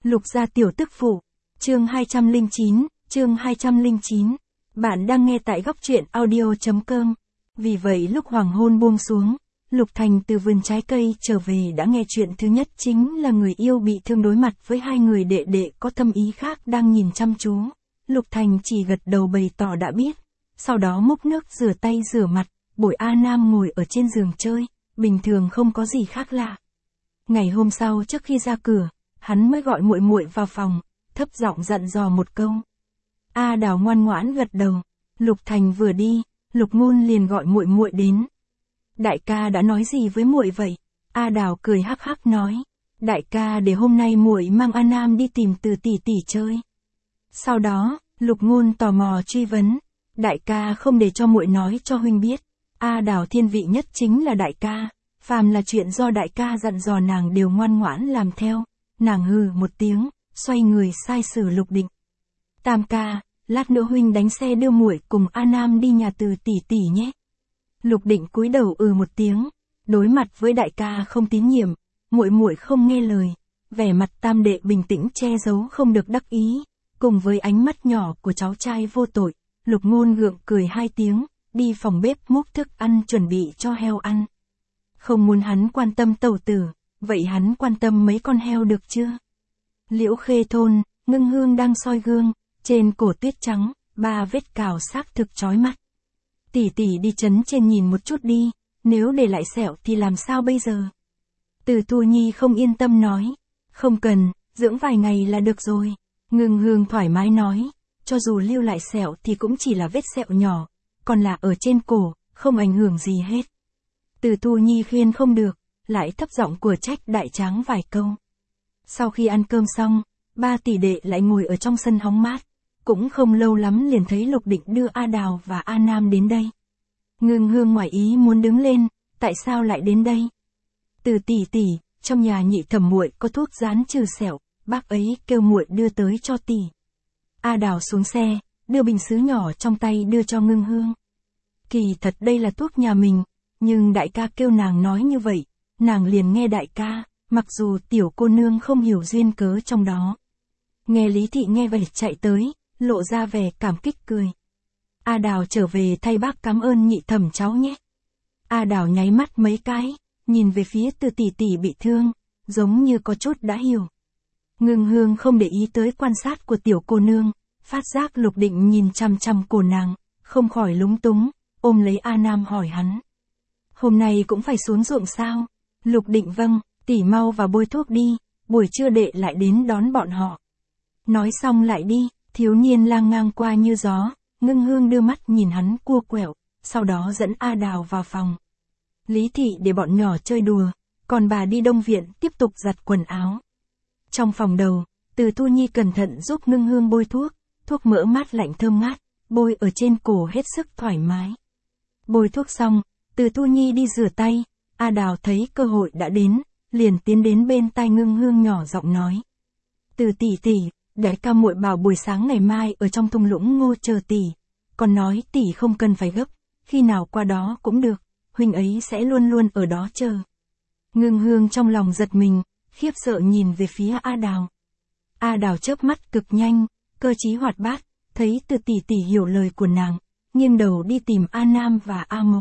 Lục gia tiểu tức phụ. Chương 209, chương 209. Bạn đang nghe tại góc truyện audio.com. Vì vậy lúc hoàng hôn buông xuống, Lục Thành từ vườn trái cây trở về đã nghe chuyện thứ nhất chính là người yêu bị thương đối mặt với hai người đệ đệ có thâm ý khác đang nhìn chăm chú. Lục Thành chỉ gật đầu bày tỏ đã biết. Sau đó múc nước rửa tay rửa mặt, bổi A Nam ngồi ở trên giường chơi, bình thường không có gì khác lạ. Ngày hôm sau trước khi ra cửa, hắn mới gọi muội muội vào phòng, thấp giọng dặn dò một câu. A Đào ngoan ngoãn gật đầu. Lục Thành vừa đi, Lục Ngôn liền gọi muội muội đến. Đại ca đã nói gì với muội vậy? A Đào cười hắc hắc nói. Đại ca để hôm nay muội mang A Nam đi tìm Từ tỷ tỷ chơi. Sau đó, Lục Ngôn tò mò truy vấn. Đại ca không để cho muội nói cho huynh biết. A Đào thiên vị nhất chính là đại ca. Phàm là chuyện do đại ca dặn dò nàng đều ngoan ngoãn làm theo. Nàng hừ một tiếng, xoay người sai sử Lục Định. Tam ca, lát nữa huynh đánh xe đưa muội cùng A Nam đi nhà Từ tỷ tỷ nhé. Lục Định cúi đầu một tiếng, đối mặt với đại ca không tín nhiệm, muội muội không nghe lời, vẻ mặt tam đệ bình tĩnh che giấu không được đắc ý, cùng với ánh mắt nhỏ của cháu trai vô tội, Lục Ngôn gượng cười hai tiếng, đi phòng bếp múc thức ăn chuẩn bị cho heo ăn. Không muốn hắn quan tâm tẩu tử, vậy hắn quan tâm mấy con heo được chưa? Liễu Khê thôn, Ngưng Hương đang soi gương, trên cổ tuyết trắng, 3 vết cào xác thực chói mắt. Tỷ tỷ đi trấn trên nhìn một chút đi, nếu để lại sẹo thì làm sao bây giờ? Từ Thu Nhi không yên tâm nói, không cần, dưỡng vài ngày là được rồi. Ngưng Hương thoải mái nói, cho dù lưu lại sẹo thì cũng chỉ là vết sẹo nhỏ, còn là ở trên cổ, không ảnh hưởng gì hết. Từ Thu Nhi khuyên không được, lại thấp giọng của trách đại tráng vài câu. Sau khi ăn cơm xong, 3 tỷ đệ lại ngồi ở trong sân hóng mát. Cũng không lâu lắm liền thấy Lục Định đưa A Đào và A Nam đến đây. Ngưng Hương ngoài ý muốn đứng lên, tại sao lại đến đây? Từ tỷ tỷ, trong nhà nhị thẩm muội có thuốc dán trừ sẹo, bác ấy kêu muội đưa tới cho tỷ. A Đào xuống xe, đưa bình sứ nhỏ trong tay đưa cho Ngưng Hương. Kỳ thật đây là thuốc nhà mình, nhưng đại ca kêu nàng nói như vậy, nàng liền nghe đại ca, mặc dù tiểu cô nương không hiểu duyên cớ trong đó. Nghe Lý Thị nghe vậy chạy tới, lộ ra vẻ cảm kích cười. A Đào trở về thay bác cảm ơn nhị thẩm cháu nhé. A Đào nháy mắt mấy cái, nhìn về phía Từ tỷ tỷ bị thương, giống như có chút đã hiểu. Ngưng Hương không để ý tới quan sát của tiểu cô nương, phát giác Lục Định nhìn chằm chằm cổ nàng, không khỏi lúng túng, ôm lấy A Nam hỏi hắn. Hôm nay cũng phải xuống ruộng sao? Lục Định vâng, tỷ mau vào bôi thuốc đi, buổi trưa đệ lại đến đón bọn họ. Nói xong lại đi. Thiếu niên lang ngang qua như gió, Ngưng Hương đưa mắt nhìn hắn cua quẹo, sau đó dẫn A Đào vào phòng. Lý Thị để bọn nhỏ chơi đùa, còn bà đi Đông Viện tiếp tục giặt quần áo. Trong phòng đầu, Từ Thu Nhi cẩn thận giúp Ngưng Hương bôi thuốc mỡ mát lạnh thơm ngát, bôi ở trên cổ hết sức thoải mái. Bôi thuốc xong, Từ Thu Nhi đi rửa tay, A Đào thấy cơ hội đã đến, liền tiến đến bên tai Ngưng Hương nhỏ giọng nói. Từ tỷ tỷ, đại ca muội bảo buổi sáng ngày mai ở trong thung lũng ngô chờ tỷ, còn nói tỷ không cần phải gấp, khi nào qua đó cũng được, huynh ấy sẽ luôn luôn ở đó chờ. Ngưng Hương trong lòng giật mình, khiếp sợ nhìn về phía A Đào. A Đào chớp mắt cực nhanh, cơ trí hoạt bát, thấy Từ tỷ tỷ hiểu lời của nàng, nghiêng đầu đi tìm A Nam và A Mộc.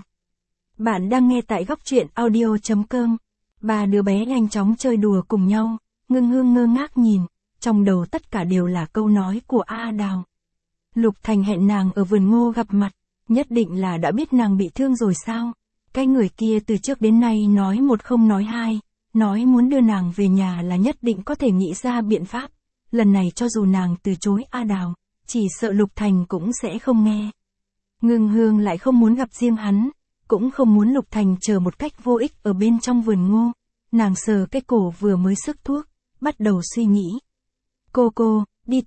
Bạn đang nghe tại góc truyện audio.com. 3 đứa bé nhanh chóng chơi đùa cùng nhau, Ngưng Hương ngơ ngác nhìn. Trong đầu tất cả đều là câu nói của A Đào. Lục Thành hẹn nàng ở vườn ngô gặp mặt, nhất định là đã biết nàng bị thương rồi sao? Cái người kia từ trước đến nay nói một không nói hai, nói muốn đưa nàng về nhà là nhất định có thể nghĩ ra biện pháp. Lần này cho dù nàng từ chối A Đào, chỉ sợ Lục Thành cũng sẽ không nghe. Ngưng Hương lại không muốn gặp riêng hắn, cũng không muốn Lục Thành chờ một cách vô ích ở bên trong vườn ngô. Nàng sờ cái cổ vừa mới sức thuốc, bắt đầu suy nghĩ. Cô,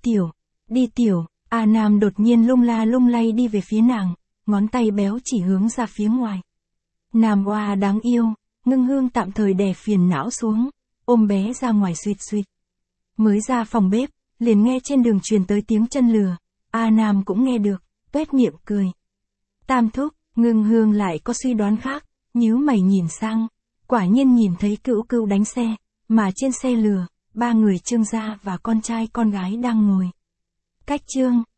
đi tiểu, A Nam đột nhiên lung la lung lay đi về phía nàng, ngón tay béo chỉ hướng ra phía ngoài. Nam oa đáng yêu, Ngưng Hương tạm thời đè phiền não xuống, ôm bé ra ngoài suýt suýt. Mới ra phòng bếp, liền nghe trên đường truyền tới tiếng chân lừa, A Nam cũng nghe được, tuét miệng cười. Tam thúc, Ngưng Hương lại có suy đoán khác, nhíu mày nhìn sang, quả nhiên nhìn thấy Cữu Cữu đánh xe, mà trên xe lừa, ba người Trương gia và con trai con gái đang ngồi cách Trương